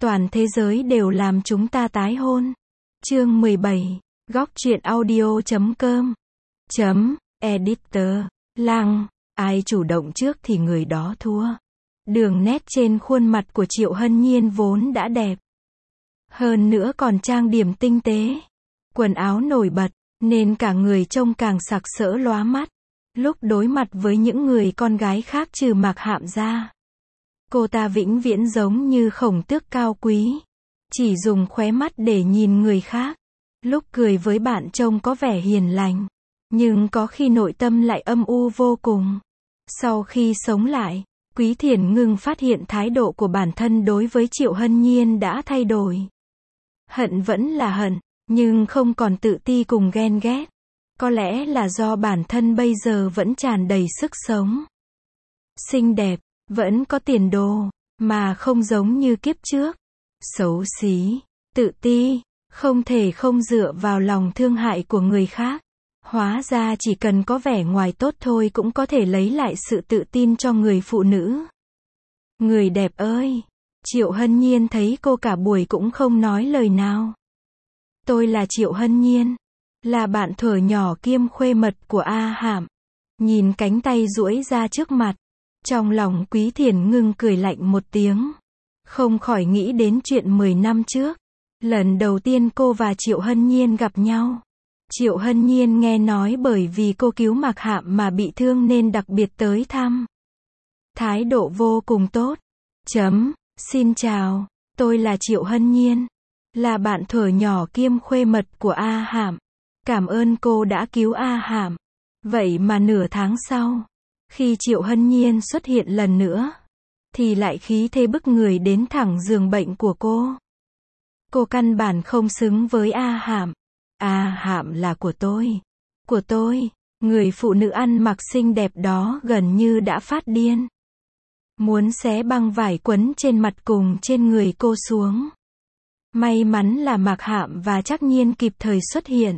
Toàn thế giới đều làm chúng ta tái hôn. Chương 17. Góc truyện audio.com. Editor. Lăng. Ai chủ động trước thì người đó thua. Đường nét trên khuôn mặt của Triệu Hân Nhiên vốn đã đẹp. Hơn nữa còn trang điểm tinh tế. Quần áo nổi bật, nên cả người trông càng sặc sỡ lóa mắt. Lúc đối mặt với những người con gái khác trừ Mạc Hạm ra, cô ta vĩnh viễn giống như khổng tước cao quý. Chỉ dùng khóe mắt để nhìn người khác. Lúc cười với bạn trông có vẻ hiền lành. Nhưng có khi nội tâm lại âm u vô cùng. Sau khi sống lại, Quý Thiển Ngưng phát hiện thái độ của bản thân đối với Triệu Hân Nhiên đã thay đổi. Hận vẫn là hận, nhưng không còn tự ti cùng ghen ghét. Có lẽ là do bản thân bây giờ vẫn tràn đầy sức sống. Xinh đẹp, vẫn có tiền đồ, mà không giống như kiếp trước. Xấu xí, tự ti, không thể không dựa vào lòng thương hại của người khác. Hóa ra chỉ cần có vẻ ngoài tốt thôi cũng có thể lấy lại sự tự tin cho người phụ nữ. Người đẹp ơi! Triệu Hân Nhiên thấy cô cả buổi cũng không nói lời nào. Tôi là Triệu Hân Nhiên, là bạn thuở nhỏ kiêm khuê mật của A Hạm. Nhìn cánh tay duỗi ra trước mặt, trong lòng Quý Thiển Ngưng cười lạnh một tiếng. Không khỏi nghĩ đến chuyện 10 năm trước. Lần đầu tiên cô và Triệu Hân Nhiên gặp nhau. Triệu Hân Nhiên nghe nói bởi vì cô cứu Mạc Hạm mà bị thương nên đặc biệt tới thăm. Thái độ vô cùng tốt. Xin chào, tôi là Triệu Hân Nhiên, là bạn thuở nhỏ kiêm khuê mật của A Hạm. Cảm ơn cô đã cứu A Hạm. Vậy mà nửa tháng sau, khi Triệu Hân Nhiên xuất hiện lần nữa, thì lại khí thế bức người đến thẳng giường bệnh của cô. Cô căn bản không xứng với A Hạm. A Hạm là của tôi. Của tôi. Người phụ nữ ăn mặc xinh đẹp đó gần như đã phát điên. Muốn xé băng vải quấn trên mặt cùng trên người cô xuống. May mắn là Mạc Hạm và Trắc Nhiên kịp thời xuất hiện.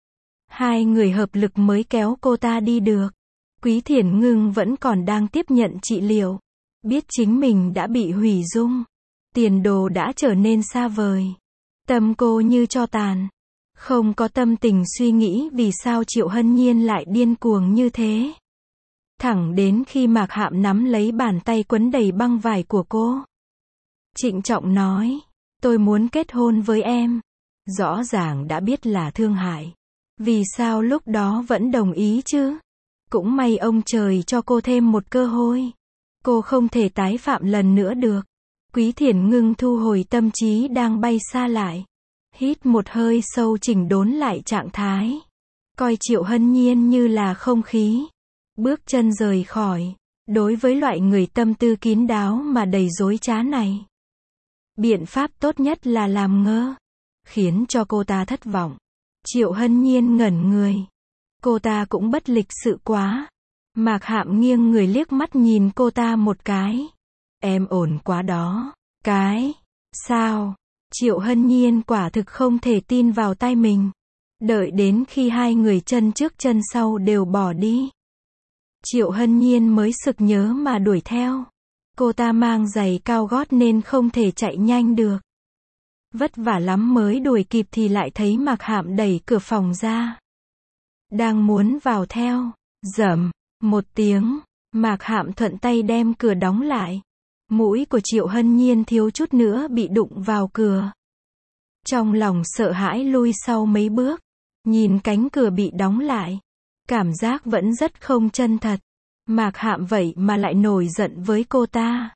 Hai người hợp lực mới kéo cô ta đi được. Quý Thiển Ngưng vẫn còn đang tiếp nhận trị liệu. Biết chính mình đã bị hủy dung. Tiền đồ đã trở nên xa vời. Tâm cô như tro tàn. Không có tâm tình suy nghĩ vì sao Triệu Hân Nhiên lại điên cuồng như thế. Thẳng đến khi Mạc Hạm nắm lấy bàn tay quấn đầy băng vải của cô. Trịnh trọng nói, tôi muốn kết hôn với em. Rõ ràng đã biết là thương hại. Vì sao lúc đó vẫn đồng ý chứ? Cũng may ông trời cho cô thêm một cơ hội. Cô không thể tái phạm lần nữa được. Quý Thiển Ngưng thu hồi tâm trí đang bay xa lại. Hít một hơi sâu chỉnh đốn lại trạng thái. Coi Triệu Hân Nhiên như là không khí. Bước chân rời khỏi. Đối với loại người tâm tư kín đáo mà đầy dối trá này, biện pháp tốt nhất là làm ngơ. Khiến cho cô ta thất vọng. Triệu Hân Nhiên ngẩn người. Cô ta cũng bất lịch sự quá. Mạc Hạm nghiêng người liếc mắt nhìn cô ta một cái. Em ổn quá đó. Cái? Sao? Triệu Hân Nhiên quả thực không thể tin vào tai mình. Đợi đến khi hai người chân trước chân sau đều bỏ đi, Triệu Hân Nhiên mới sực nhớ mà đuổi theo. Cô ta mang giày cao gót nên không thể chạy nhanh được. Vất vả lắm mới đuổi kịp thì lại thấy Mạc Hạm đẩy cửa phòng ra. Đang muốn vào theo. Rầm một tiếng, Mạc Hạm thuận tay đem cửa đóng lại. Mũi của Triệu Hân Nhiên thiếu chút nữa bị đụng vào cửa. Trong lòng sợ hãi lui sau mấy bước. Nhìn cánh cửa bị đóng lại. Cảm giác vẫn rất không chân thật. Mạc Hạm vậy mà lại nổi giận với cô ta.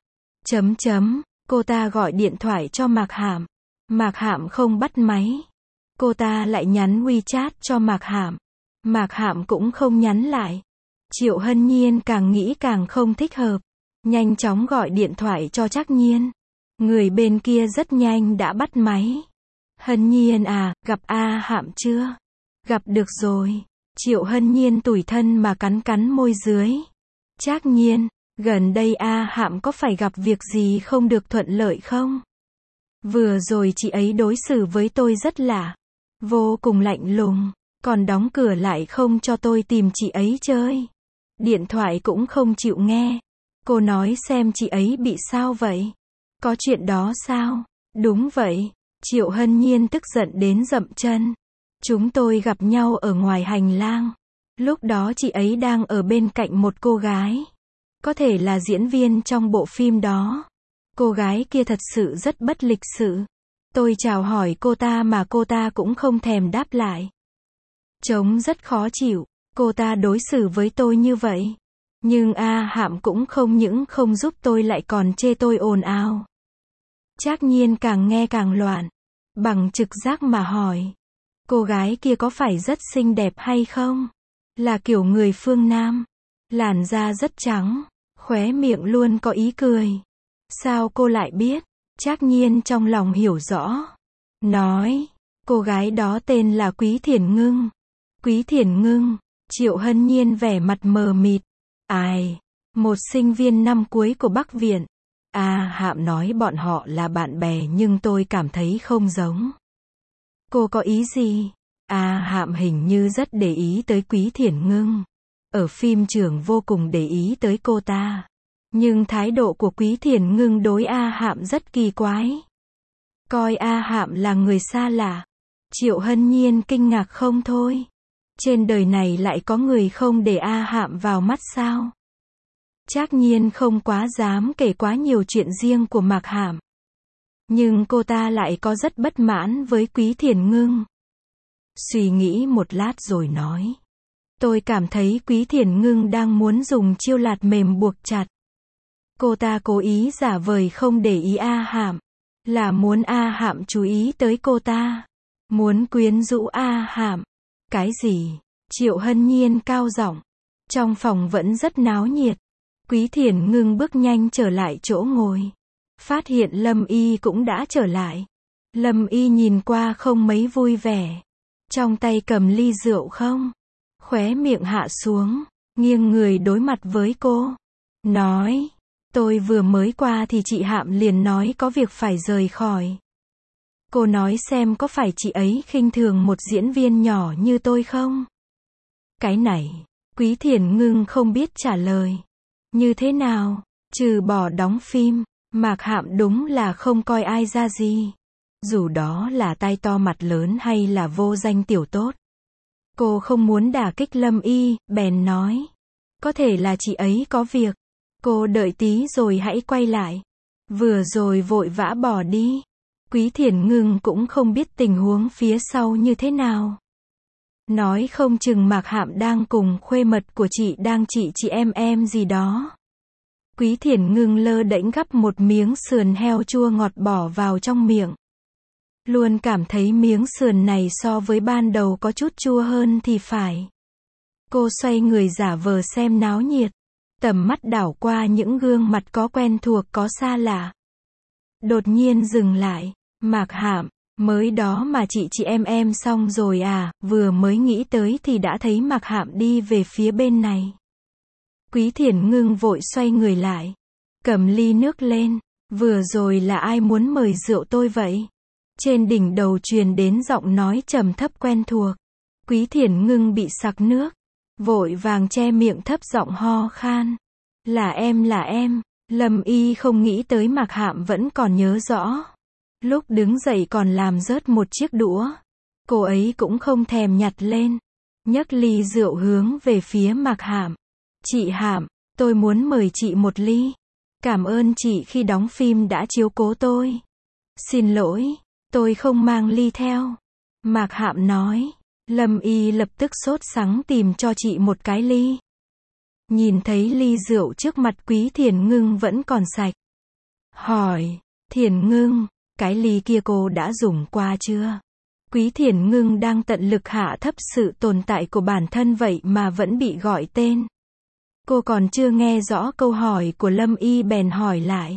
Cô ta gọi điện thoại cho Mạc Hạm. Mạc Hạm không bắt máy. Cô ta lại nhắn WeChat cho Mạc Hạm. Mạc Hạm cũng không nhắn lại. Triệu Hân Nhiên càng nghĩ càng không thích hợp. Nhanh chóng gọi điện thoại cho Trắc Nhiên. Người bên kia rất nhanh đã bắt máy. Hân Nhiên à, gặp A Hạm chưa? Gặp được rồi. Triệu Hân Nhiên tủi thân mà cắn cắn môi dưới. Trắc Nhiên, gần đây A Hạm có phải gặp việc gì không được thuận lợi không? Vừa rồi chị ấy đối xử với tôi rất lạ. Vô cùng lạnh lùng. Còn đóng cửa lại không cho tôi tìm chị ấy chơi. Điện thoại cũng không chịu nghe. Cô nói xem chị ấy bị sao vậy? Có chuyện đó sao? Đúng vậy. Triệu Hân Nhiên tức giận đến dậm chân. Chúng tôi gặp nhau ở ngoài hành lang. Lúc đó chị ấy đang ở bên cạnh một cô gái. Có thể là diễn viên trong bộ phim đó. Cô gái kia thật sự rất bất lịch sự. Tôi chào hỏi cô ta mà cô ta cũng không thèm đáp lại. Trông rất khó chịu. Cô ta đối xử với tôi như vậy. Nhưng A Hạm cũng không những không giúp tôi lại còn chê tôi ồn ào. Trác Nhiên càng nghe càng loạn. Bằng trực giác mà hỏi. Cô gái kia có phải rất xinh đẹp hay không? Là kiểu người phương Nam. Làn da rất trắng. Khóe miệng luôn có ý cười. Sao cô lại biết? Trác Nhiên trong lòng hiểu rõ. Nói. Cô gái đó tên là Quý Thiển Ngưng. Quý Thiển Ngưng. Triệu Hân Nhiên vẻ mặt mờ mịt. Ai? Một sinh viên năm cuối của Bắc Viện. A Hạm nói bọn họ là bạn bè nhưng tôi cảm thấy không giống. Cô có ý gì? A Hạm hình như rất để ý tới Quý Thiển Ngưng. Ở phim trường vô cùng để ý tới cô ta. Nhưng thái độ của Quý Thiển Ngưng đối A Hạm rất kỳ quái. Coi A Hạm là người xa lạ. Triệu Hân Nhiên kinh ngạc không thôi. Trên đời này lại có người không để A Hạm vào mắt sao? Trác Nhiên không quá dám kể quá nhiều chuyện riêng của Mạc Hạm. Nhưng cô ta lại có rất bất mãn với Quý Thiển Ngưng. Suy nghĩ một lát rồi nói. Tôi cảm thấy Quý Thiển Ngưng đang muốn dùng chiêu lạt mềm buộc chặt. Cô ta cố ý giả vời không để ý A Hạm. Là muốn A Hạm chú ý tới cô ta. Muốn quyến rũ A Hạm. Cái gì? Triệu Hân Nhiên cao giọng. Trong phòng vẫn rất náo nhiệt. Quý Thiển Ngưng bước nhanh trở lại chỗ ngồi. Phát hiện Lâm Y cũng đã trở lại. Lâm Y nhìn qua không mấy vui vẻ. Trong tay cầm ly rượu không? Khóe miệng hạ xuống. Nghiêng người đối mặt với cô. Nói. Tôi vừa mới qua thì chị Hạm liền nói có việc phải rời khỏi. Cô nói xem có phải chị ấy khinh thường một diễn viên nhỏ như tôi không? Cái này. Quý Thiển Ngưng không biết trả lời. Như thế nào? Trừ bỏ đóng phim, Mạc Hạm đúng là không coi ai ra gì. Dù đó là tai to mặt lớn hay là vô danh tiểu tốt. Cô không muốn đả kích Lâm Y, bèn nói. Có thể là chị ấy có việc. Cô đợi tí rồi hãy quay lại. Vừa rồi vội vã bỏ đi. Quý Thiển Ngưng cũng không biết tình huống phía sau như thế nào. Nói không chừng Mạc Hạm đang cùng khuê mật của chị đang chị em gì đó. Quý Thiển Ngưng lơ đễnh gắp một miếng sườn heo chua ngọt bỏ vào trong miệng. Luôn cảm thấy miếng sườn này so với ban đầu có chút chua hơn thì phải. Cô xoay người giả vờ xem náo nhiệt. Tầm mắt đảo qua những gương mặt có quen thuộc có xa lạ. Đột nhiên dừng lại. Mạc Hạm, mới đó mà chị em xong rồi à? Vừa mới nghĩ tới thì đã thấy Mạc Hạm đi về phía bên này. Quý Thiển Ngưng vội xoay người lại. Cầm ly nước lên. Vừa rồi là ai muốn mời rượu tôi vậy? Trên đỉnh đầu truyền đến giọng nói trầm thấp quen thuộc. Quý Thiển Ngưng bị sặc nước. Vội vàng che miệng thấp giọng ho khan. Là em. Lâm Y không nghĩ tới Mạc Hạm vẫn còn nhớ rõ. Lúc đứng dậy còn làm rớt một chiếc đũa. Cô ấy cũng không thèm nhặt lên. Nhấc ly rượu hướng về phía Mạc Hạm. Chị Hạm, tôi muốn mời chị một ly. Cảm ơn chị khi đóng phim đã chiếu cố tôi. Xin lỗi, tôi không mang ly theo. Mạc Hạm nói. Lâm Y lập tức sốt sắng tìm cho chị một cái ly. Nhìn thấy ly rượu trước mặt Quý Thiển Ngưng vẫn còn sạch. Hỏi, Thiển Ngưng, cái ly kia cô đã dùng qua chưa? Quý Thiển Ngưng đang tận lực hạ thấp sự tồn tại của bản thân vậy mà vẫn bị gọi tên. Cô còn chưa nghe rõ câu hỏi của Lâm Y bèn hỏi lại.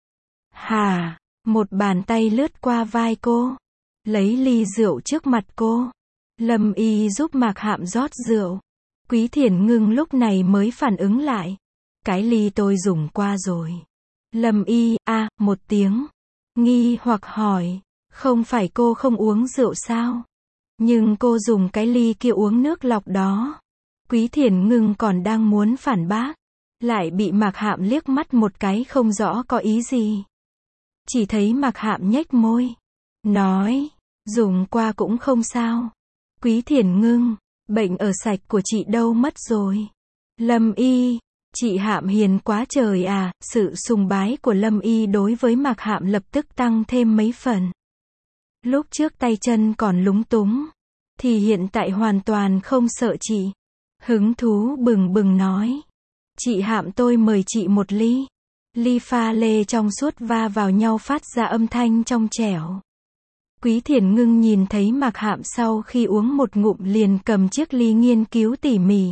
Hà, một bàn tay lướt qua vai cô. Lấy ly rượu trước mặt cô. Lâm Y giúp Mạc Hạm rót rượu. Quý Thiển Ngưng lúc này mới phản ứng lại. Cái ly tôi dùng qua rồi. Lâm Y, một tiếng. Nghi hoặc hỏi. Không phải cô không uống rượu sao? Nhưng cô dùng cái ly kia uống nước lọc đó. Quý Thiển Ngưng còn đang muốn phản bác. Lại bị Mạc Hạm liếc mắt một cái không rõ có ý gì. Chỉ thấy Mạc Hạm nhếch môi. Nói, dùng qua cũng không sao. Quý Thiển Ngưng, bệnh ở sạch của chị đâu mất rồi. Lâm Y, chị Hạm hiền quá trời à, sự sùng bái của Lâm Y đối với Mạc Hạm lập tức tăng thêm mấy phần. Lúc trước tay chân còn lúng túng, thì hiện tại hoàn toàn không sợ chị. Hứng thú bừng bừng nói. Chị Hạm tôi mời chị một ly. Ly pha lê trong suốt va vào nhau phát ra âm thanh trong trẻo. Quý Thiển Ngưng nhìn thấy Mạc Hạm sau khi uống một ngụm liền cầm chiếc ly nghiên cứu tỉ mỉ.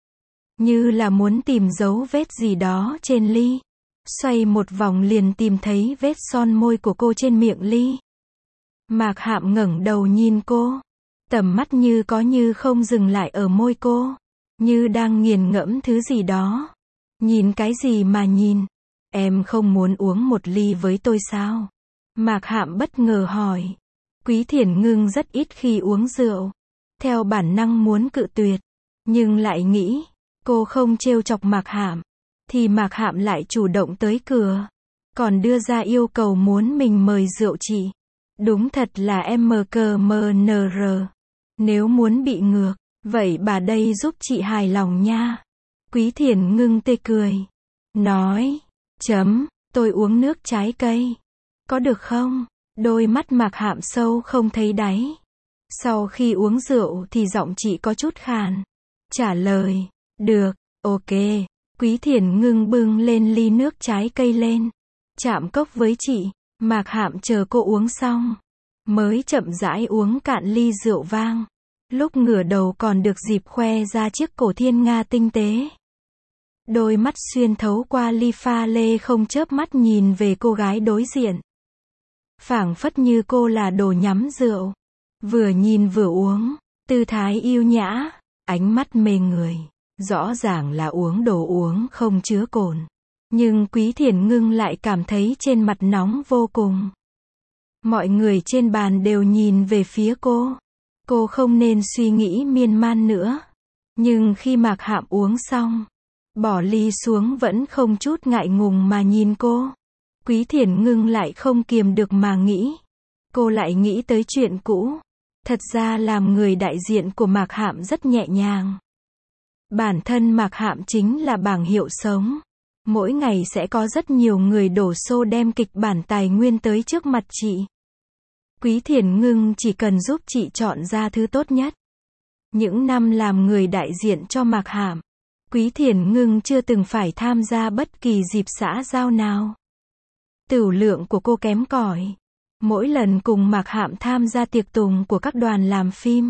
Như là muốn tìm dấu vết gì đó trên ly. Xoay một vòng liền tìm thấy vết son môi của cô trên miệng ly. Mạc Hạm ngẩng đầu nhìn cô. Tầm mắt như có như không dừng lại ở môi cô. Như đang nghiền ngẫm thứ gì đó. Nhìn cái gì mà nhìn? Em không muốn uống một ly với tôi sao? Mạc Hạm bất ngờ hỏi. Quý Thiển Ngưng rất ít khi uống rượu. Theo bản năng muốn cự tuyệt. Nhưng lại nghĩ, cô không trêu chọc Mạc Hạm. Thì Mạc Hạm lại chủ động tới cửa. Còn đưa ra yêu cầu muốn mình mời rượu chị. Đúng thật là MKMNR. Nếu muốn bị ngược, vậy bà đây giúp chị hài lòng nha. Quý Thiển Ngưng tê cười. Nói, tôi uống nước trái cây. Có được không? Đôi mắt Mạc Hạm sâu không thấy đáy. Sau khi uống rượu thì giọng chị có chút khàn. Trả lời, được, ok. Quý Thiển Ngưng bưng lên ly nước trái cây lên. Chạm cốc với chị. Mạc Hạm chờ cô uống xong. Mới chậm rãi uống cạn ly rượu vang. Lúc ngửa đầu còn được dịp khoe ra chiếc cổ thiên nga tinh tế. Đôi mắt xuyên thấu qua ly pha lê không chớp mắt nhìn về cô gái đối diện. Phảng phất như cô là đồ nhắm rượu. Vừa nhìn vừa uống. Tư thái yêu nhã. Ánh mắt mê người. Rõ ràng là uống đồ uống không chứa cồn. Nhưng Quý Thiển Ngưng lại cảm thấy trên mặt nóng vô cùng. Mọi người trên bàn đều nhìn về phía cô. Cô không nên suy nghĩ miên man nữa. Nhưng khi Mạc Hạm uống xong, bỏ ly xuống vẫn không chút ngại ngùng mà nhìn cô. Quý Thiển Ngưng lại không kiềm được mà nghĩ. Cô lại nghĩ tới chuyện cũ. Thật ra làm người đại diện của Mạc Hạm rất nhẹ nhàng. Bản thân Mạc Hạm chính là bảng hiệu sống. Mỗi ngày sẽ có rất nhiều người đổ xô đem kịch bản tài nguyên tới trước mặt chị. Quý Thiển Ngưng chỉ cần giúp chị chọn ra thứ tốt nhất. Những năm làm người đại diện cho Mạc Hạm, Quý Thiển Ngưng chưa từng phải tham gia bất kỳ dịp xã giao nào. Tửu lượng của cô kém cỏi. Mỗi lần cùng Mạc Hạm tham gia tiệc tùng của các đoàn làm phim,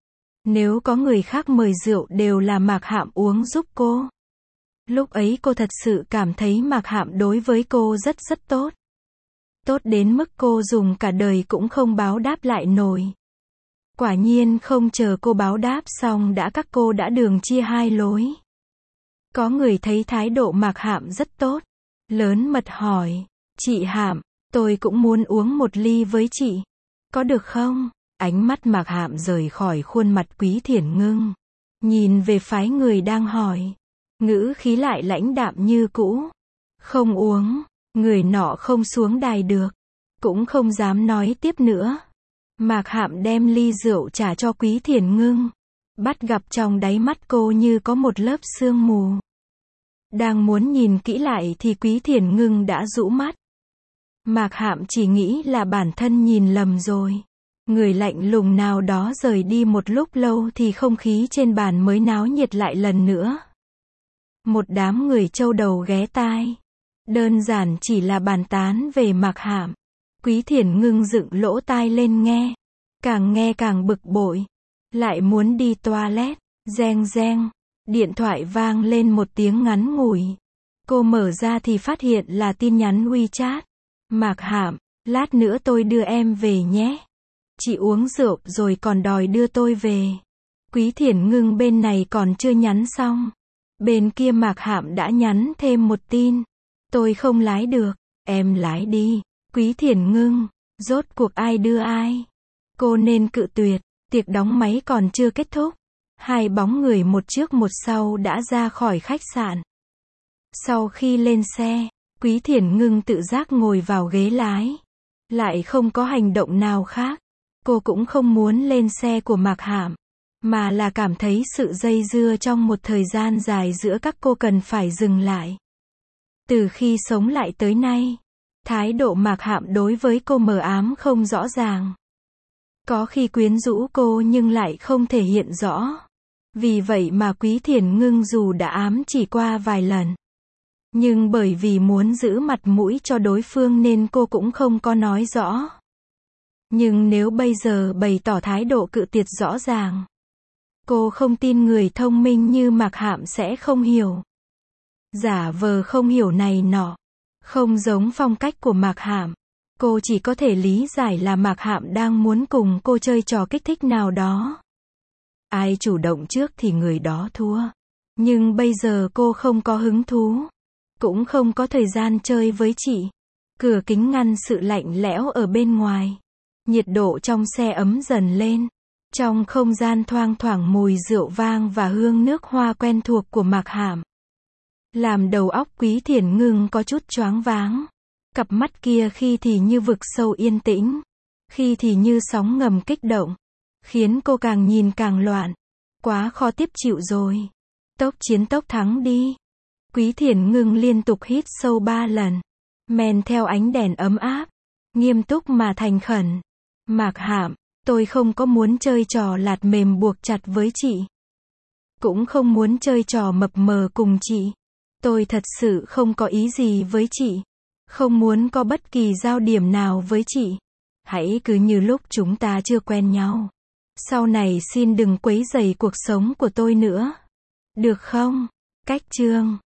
nếu có người khác mời rượu đều là Mạc Hạm uống giúp cô. Lúc ấy cô thật sự cảm thấy Mạc Hạm đối với cô rất rất tốt. Tốt đến mức cô dùng cả đời cũng không báo đáp lại nổi. Quả nhiên không chờ cô báo đáp xong các cô đã đường chia hai lối. Có người thấy thái độ Mạc Hạm rất tốt. Lớn mật hỏi, chị Hạm, tôi cũng muốn uống một ly với chị. Có được không? Ánh mắt Mạc Hạm rời khỏi khuôn mặt Quý Thiển Ngưng. Nhìn về phái người đang hỏi. Ngữ khí lại lãnh đạm như cũ. Không uống. Người nọ không xuống đài được. Cũng không dám nói tiếp nữa. Mạc Hạm đem ly rượu trả cho Quý Thiển Ngưng. Bắt gặp trong đáy mắt cô như có một lớp sương mù. Đang muốn nhìn kỹ lại thì Quý Thiển Ngưng đã rũ mắt. Mạc Hạm chỉ nghĩ là bản thân nhìn lầm rồi. Người lạnh lùng nào đó rời đi một lúc lâu thì không khí trên bàn mới náo nhiệt lại lần nữa. Một đám người châu đầu ghé tai. Đơn giản chỉ là bàn tán về Mạc Hạm. Quý Thiển Ngưng dựng lỗ tai lên nghe càng bực bội. Lại muốn đi toilet. Reng reng. Điện thoại vang lên một tiếng ngắn ngủi. Cô mở ra thì phát hiện là tin nhắn WeChat. Mạc Hạm, lát nữa tôi đưa em về nhé. Chị uống rượu rồi còn đòi đưa tôi về. Quý Thiển Ngưng bên này còn chưa nhắn xong. Bên kia Mạc Hạm đã nhắn thêm một tin. Tôi không lái được, em lái đi. Quý Thiển Ngưng, rốt cuộc ai đưa ai? Cô nên cự tuyệt, tiệc đóng máy còn chưa kết thúc. Hai bóng người một trước một sau đã ra khỏi khách sạn. Sau khi lên xe, Quý Thiển Ngưng tự giác ngồi vào ghế lái. Lại không có hành động nào khác. Cô cũng không muốn lên xe của Mạc Hạm, mà là cảm thấy sự dây dưa trong một thời gian dài giữa các cô cần phải dừng lại. Từ khi sống lại tới nay, thái độ Mạc Hạm đối với cô mờ ám không rõ ràng. Có khi quyến rũ cô nhưng lại không thể hiện rõ. Vì vậy mà Quý Thiển Ngưng dù đã ám chỉ qua vài lần, nhưng bởi vì muốn giữ mặt mũi cho đối phương nên cô cũng không có nói rõ. Nhưng nếu bây giờ bày tỏ thái độ cự tuyệt rõ ràng, cô không tin người thông minh như Mạc Hạm sẽ không hiểu. Giả vờ không hiểu này nọ, không giống phong cách của Mạc Hạm. Cô chỉ có thể lý giải là Mạc Hạm đang muốn cùng cô chơi trò kích thích nào đó. Ai chủ động trước thì người đó thua. Nhưng bây giờ cô không có hứng thú, cũng không có thời gian chơi với chị. Cửa kính ngăn sự lạnh lẽo ở bên ngoài. Nhiệt độ trong xe ấm dần lên. Trong không gian thoang thoảng mùi rượu vang và hương nước hoa quen thuộc của Mạc Hạm, làm đầu óc Quý Thiển Ngưng có chút choáng váng. Cặp mắt kia khi thì như vực sâu yên tĩnh, khi thì như sóng ngầm kích động, khiến cô càng nhìn càng loạn. Quá khó tiếp chịu rồi. Tốc chiến tốc thắng đi. Quý Thiển Ngưng liên tục hít sâu 3 lần. Men theo ánh đèn ấm áp. Nghiêm túc mà thành khẩn. Mạc Hạm, tôi không có muốn chơi trò lạt mềm buộc chặt với chị. Cũng không muốn chơi trò mập mờ cùng chị. Tôi thật sự không có ý gì với chị. Không muốn có bất kỳ giao điểm nào với chị. Hãy cứ như lúc chúng ta chưa quen nhau. Sau này xin đừng quấy rầy cuộc sống của tôi nữa. Được không? Cách chương